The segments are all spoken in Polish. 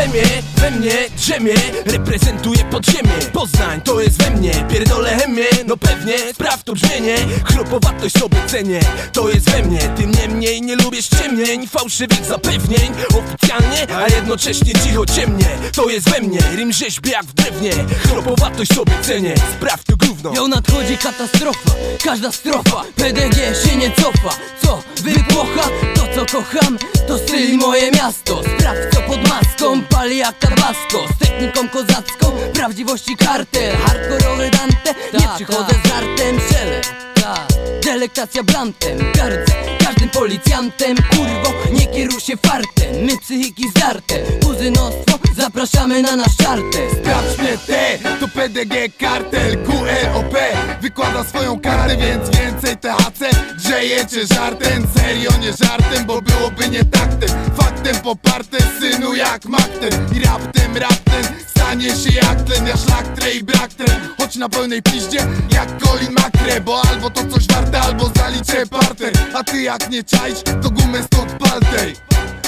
we mnie drzemie, reprezentuję podziemie. Poznań to jest we mnie, pierdolę chemię. No pewnie, spraw to brzmienie, chropowatość sobie cenię. To jest we mnie, tym niemniej nie lubię ściemnień, fałszywych zapewnień. Oficjalnie, a jednocześnie cicho ciemnie. To jest we mnie, rym rzeźbi jak w drewnie. Chropowatość sobie cenię, spraw to gówno. Ją nadchodzi katastrofa, każda strofa. PDG się nie cofa, co wypłocha? To co kocham, to styl i moje miasto. Sprawdź co pod maską, pali jak tabasco. Z techniką kozacką, prawdziwości kartel. Hardkorowy Dante, nie przychodzę z żartem. Szelew, delektacja blantem. Gardzę każdym policjantem. Kurwo, nie kieruj się fartem. My psychiki zdarte, kuzynostwo, zapraszamy na nasz czarter. Sprawdź mnie te, to PDG kartel QROP wykłada swoją kartę, więc więcej THC. Grzejecie żartem, serio nie żartem, bo byłoby nie taktem. Faktem poparte, synu jak makten. I raptem stanie się jak tlen. Ja szlak i brak tren, choć na pełnej piździe jak Colin McRae. Bo albo to coś warte, albo zaliczę parter. A ty jak nie czaisz, to gumę stąd paltej.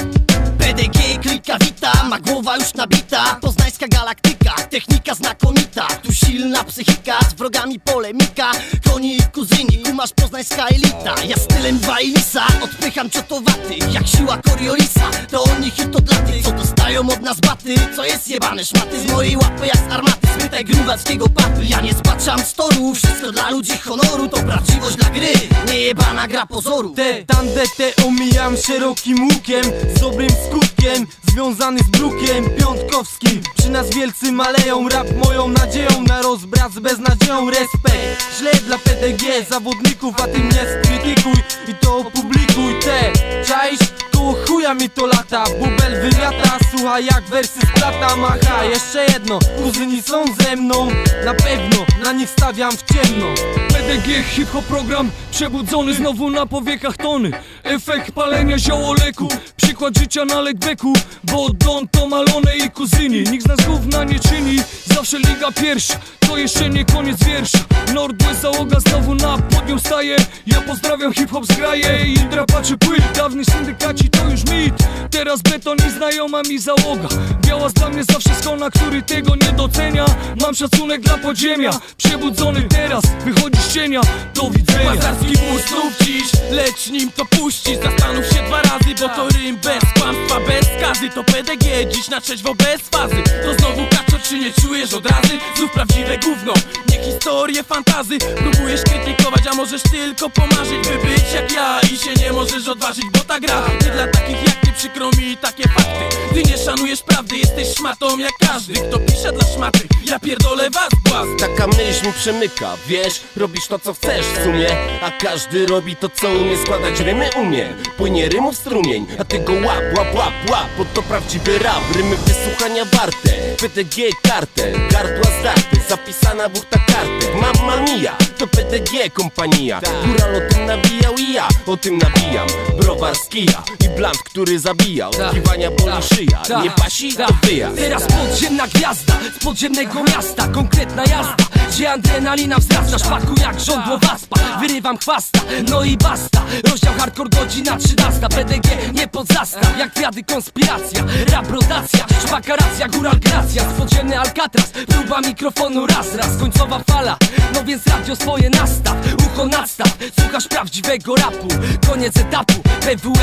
PDG, klika wita, ma głowa już nabita. Poznańska galaktyka, technika znakomita. Tu silna psychika, z wrogami polemika. Koni i kuzyni, kumasz poznańska elita. Ja stylem Wailisa, odpycham ciotowaty. Jak siła Coriolisa, to oni hit od laty. Co dostają od nas baty, co jest jebane szmaty. Z mojej łapy jak z armaty, spytaj grubackiego papy. Ja nie zbaczam z toru, wszystko dla ludzi honoru. To prawdziwość dla gry, nie jebana gra pozoru. Te tandetę omijam szerokim łukiem, z dobrym skutkiem, związany z brukiem piątkowskim. Przy nas wielcy maleją, rap moją nadzieją na rozbrat z beznadzieją. Respekt, źle dla PDG zawodników, a ty mnie skrytykuj i to opublikuj. Te, czaisz? Koło chuja mi to lata, bubel wymiata. Słuchaj jak wersy splata, macha. Jeszcze jedno, kuzyni są ze mną, na pewno na nich stawiam w ciemno. PDG hip-hop program przebudzony znowu na powiekach tony. Efekt palenia ziołoleku, przykład życia na legbeku. Bo Don to Malone i kuzyni, nikt z nas gówna nie czyni. Zawsze liga pierwsza, to jeszcze nie koniec wiersza. Nordwest załoga znowu na podium staje. Ja pozdrawiam hip-hop z graje i drapaczy płyt. Dawny syndykaci to już mit, teraz beton i znajoma mi załoga. Białas dla mnie zawsze skona, który tego nie docenia. Mam szacunek dla podziemia, przebudzony teraz, wychodzi z cienia, do widzenia. Mazarski mus znów dziś, lecz nim to puścisz. Zastanów się dwa razy, bo to rym bez kłamstwa, bez skazy. To PDG, dziś na trzeźwo bez fazy. To znowu kaczor, czy nie czujesz od razy? Znów prawdziwe gówno, nie historie fantazy. Próbujesz krytykować, a możesz tylko pomarzyć, by być jak ja i się nie możesz odważyć, bo ta gra nie dla takich jak ty, przykro mi takie fakty. Ty nie szanujesz prawdy, jesteś szmatą jak każdy, kto pisze dla szmaty. Ja pierdolę was, błazd. Taka myśl mi przemyka, wiesz, robisz to co chcesz w sumie, a każdy robi to co umie, składać rymy umie. Płynie rymów strumień, a ty go łap, bo to prawdziwy rap. Rymy wysłuchania warte, PDG kartel, gardła zdarte, zapisana buchta kartek. Mamma mia, to PDG kompania. Góral o tym nawijał i ja o tym nawijam. Browar z kija i blant, który zabijał. Kiwania boli szyja, nie pasi to wyjazd. Teraz podziemna gwiazda z podziemnego miasta, konkretna jazda, gdzie adrenalina wzrasta. Szpaku jak żądło waspa, wyrywam chwasta, no i basta. Rozdział hardcore godzina 13, PDG nie pod zastaw. Jak kwiaty konspiracja, rap rotacja, szpaka racja, góral gracja. Podziemny Alcatraz, próba mikrofonu raz, końcowa fala, no więc radio swoje nastaw. Ucho nadstaw, słuchasz prawdziwego rapu, koniec etapu, PWE